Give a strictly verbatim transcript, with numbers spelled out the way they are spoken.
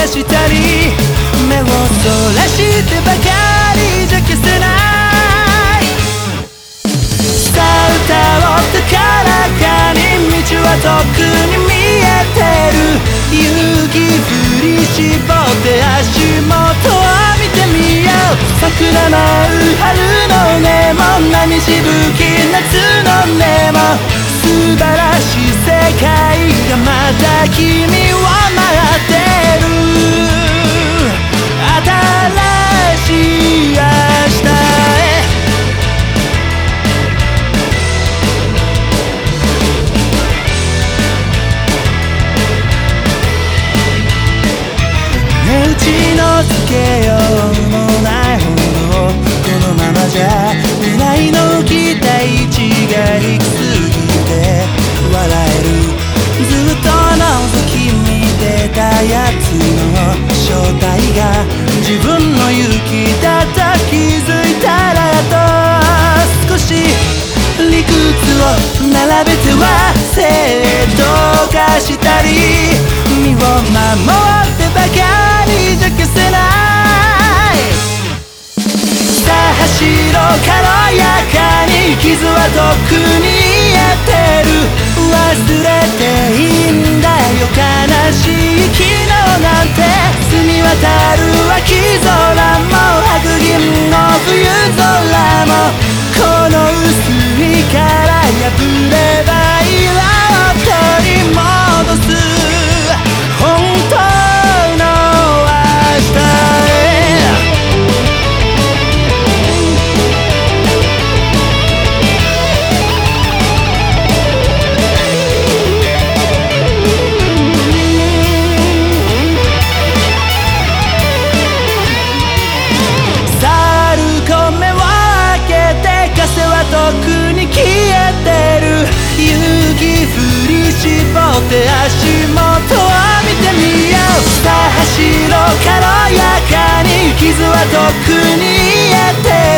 したり目をそらしてばかりじゃ消せない。さあ歌おう高らかに道は遠くに見えてる。勇気振り絞って足元を見てみよう。桜舞う春の根も波しぶき夏の根も素晴らしい世界がまた君を待ってる。新しい明日へ値打ちのつけようもないほどこのままじゃ未来の期待値が低すぎて笑える。ずっと覗き見てたやつの正体が自分の勇気だと気づいたらと少し理屈を並べては正当化したり身を守ってばかりじゃ消せない。さあ走ろう軽やかに傷はとっくに癒ってる。忘れていいんだよ悲しい昨日なんて澄み渡る秋空も白銀の冬空もこの薄い殻破ればいいわ元に戻す本当の明日へ。遠くに消えてる。勇気振り絞って足元を見てみよう。さあ走ろう軽やかに傷はとっくに癒ってる。